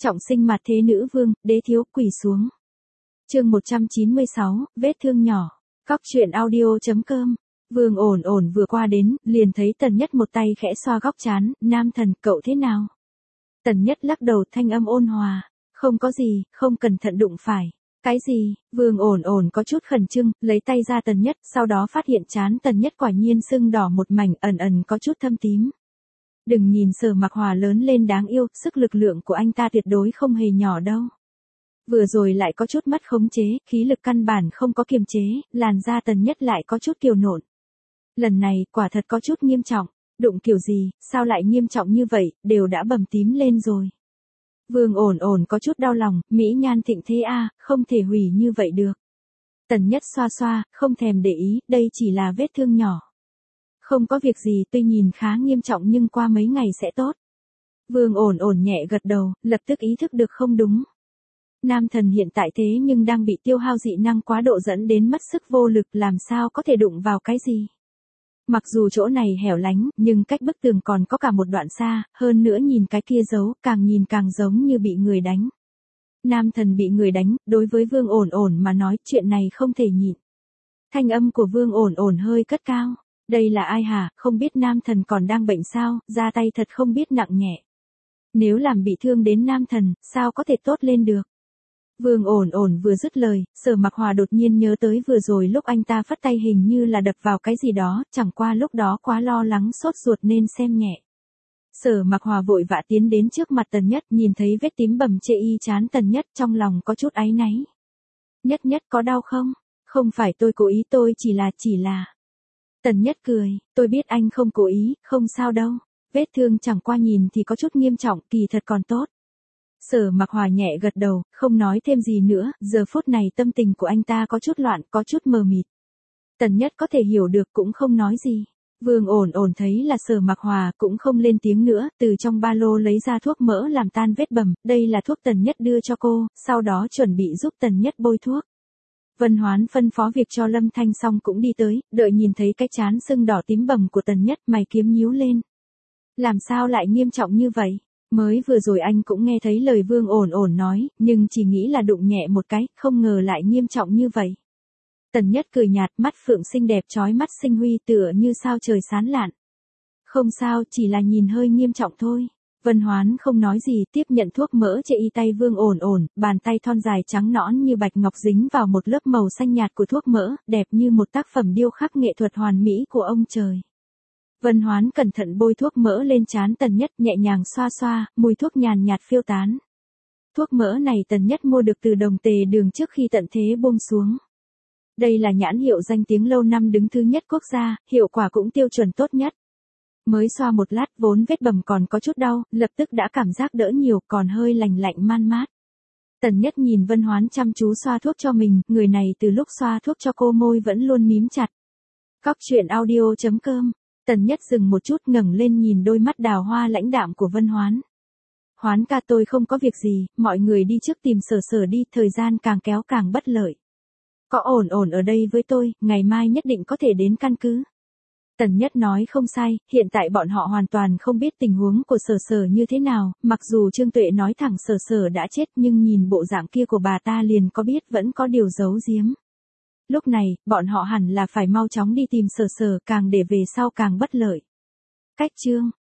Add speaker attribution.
Speaker 1: Trọng sinh mặt thế nữ vương, đế thiếu quỳ xuống. Chương 196, vết thương nhỏ. Cóc truyện audio.com. Vương ổn ổn vừa qua đến, liền thấy Tần Nhất một tay khẽ xoa góc trán, nam thần, cậu thế nào? Tần Nhất lắc đầu, thanh âm ôn hòa. Không có gì, không cẩn thận đụng phải. Cái gì? Vương ổn ổn có chút khẩn trương, lấy tay ra Tần Nhất, sau đó phát hiện trán Tần Nhất quả nhiên sưng đỏ một mảnh, ẩn ẩn có chút thâm tím. Đừng nhìn Sở Mặc Hòa lớn lên đáng yêu, sức lực lượng của anh ta tuyệt đối không hề nhỏ đâu. Vừa rồi lại có chút mất khống chế, khí lực căn bản không có kiềm chế, làn da Tần Nhất lại có chút kiều nộn. Lần này, quả thật có chút nghiêm trọng. Đụng kiểu gì, sao lại nghiêm trọng như vậy, đều đã bầm tím lên rồi. Vương ổn ổn có chút đau lòng, mỹ nhan thịnh thế a, không thể hủy như vậy được. Tần Nhất xoa xoa, không thèm để ý, đây chỉ là vết thương nhỏ. Không có việc gì, tuy nhìn khá nghiêm trọng nhưng qua mấy ngày sẽ tốt. Vương ổn ổn nhẹ gật đầu, lập tức ý thức được không đúng. Nam thần hiện tại thế nhưng đang bị tiêu hao dị năng quá độ dẫn đến mất sức vô lực, làm sao có thể đụng vào cái gì. Mặc dù chỗ này hẻo lánh, nhưng cách bức tường còn có cả một đoạn xa, hơn nữa nhìn cái kia dấu, càng nhìn càng giống như bị người đánh. Nam thần bị người đánh, đối với Vương ổn ổn mà nói chuyện này không thể nhịn. Thanh âm của Vương ổn ổn hơi cất cao. Đây là ai hả, không biết nam thần còn đang bệnh sao, ra tay thật không biết nặng nhẹ. Nếu làm bị thương đến nam thần, sao có thể tốt lên được. Vương ổn ổn vừa dứt lời, Sở Mặc Hòa đột nhiên nhớ tới vừa rồi lúc anh ta phất tay hình như là đập vào cái gì đó, chẳng qua lúc đó quá lo lắng sốt ruột nên xem nhẹ. Sở Mặc Hòa vội vã tiến đến trước mặt Tần Nhất, nhìn thấy vết tím bầm chê y trán Tần Nhất, trong lòng có chút áy náy. Nhất có đau không? Không phải tôi cố ý, tôi chỉ là. Tần Nhất cười, tôi biết anh không cố ý, không sao đâu. Vết thương chẳng qua nhìn thì có chút nghiêm trọng, kỳ thật còn tốt. Sở Mặc Hòa nhẹ gật đầu, không nói thêm gì nữa, giờ phút này tâm tình của anh ta có chút loạn, có chút mờ mịt. Tần Nhất có thể hiểu được cũng không nói gì. Vương ổn ổn thấy là Sở Mặc Hòa cũng không lên tiếng nữa, từ trong ba lô lấy ra thuốc mỡ làm tan vết bầm, đây là thuốc Tần Nhất đưa cho cô, sau đó chuẩn bị giúp Tần Nhất bôi thuốc. Vân Hoán phân phó việc cho Lâm Thanh xong cũng đi tới, đợi nhìn thấy cái trán sưng đỏ tím bầm của Tần Nhất, mày kiếm nhíu lên. Làm sao lại nghiêm trọng như vậy? Mới vừa rồi anh cũng nghe thấy lời Vương ổn ổn nói, nhưng chỉ nghĩ là đụng nhẹ một cái, không ngờ lại nghiêm trọng như vậy. Tần Nhất cười nhạt, mắt phượng xinh đẹp chói mắt sinh huy tựa như sao trời sáng lạn. Không sao, chỉ là nhìn hơi nghiêm trọng thôi. Vân Hoán không nói gì, tiếp nhận thuốc mỡ chê y tay Vương ổn ổn, bàn tay thon dài trắng nõn như bạch ngọc dính vào một lớp màu xanh nhạt của thuốc mỡ, đẹp như một tác phẩm điêu khắc nghệ thuật hoàn mỹ của ông trời. Vân Hoán cẩn thận bôi thuốc mỡ lên trán Tần Nhất, nhẹ nhàng xoa xoa, mùi thuốc nhàn nhạt phiêu tán. Thuốc mỡ này Tần Nhất mua được từ Đồng Tề Đường trước khi tận thế buông xuống. Đây là nhãn hiệu danh tiếng lâu năm đứng thứ nhất quốc gia, hiệu quả cũng tiêu chuẩn tốt nhất. Mới xoa một lát vốn vết bầm còn có chút đau, lập tức đã cảm giác đỡ nhiều, còn hơi lành lạnh man mát. Tần Nhất nhìn Vân Hoán chăm chú xoa thuốc cho mình, người này từ lúc xoa thuốc cho cô môi vẫn luôn mím chặt. Cóc truyện audio.com. Tần Nhất dừng một chút ngẩng lên nhìn đôi mắt đào hoa lãnh đạm của Vân Hoán. Hoán ca, tôi không có việc gì, mọi người đi trước tìm Sở Sở đi, thời gian càng kéo càng bất lợi. Có ổn ổn ở đây với tôi, ngày mai nhất định có thể đến căn cứ. Tần Nhất nói không sai, hiện tại bọn họ hoàn toàn không biết tình huống của Sở Sở như thế nào, mặc dù Trương Tuệ nói thẳng Sở Sở đã chết nhưng nhìn bộ dạng kia của bà ta liền có biết vẫn có điều giấu giếm. Lúc này, bọn họ hẳn là phải mau chóng đi tìm Sở Sở, càng để về sau càng bất lợi. Cách chương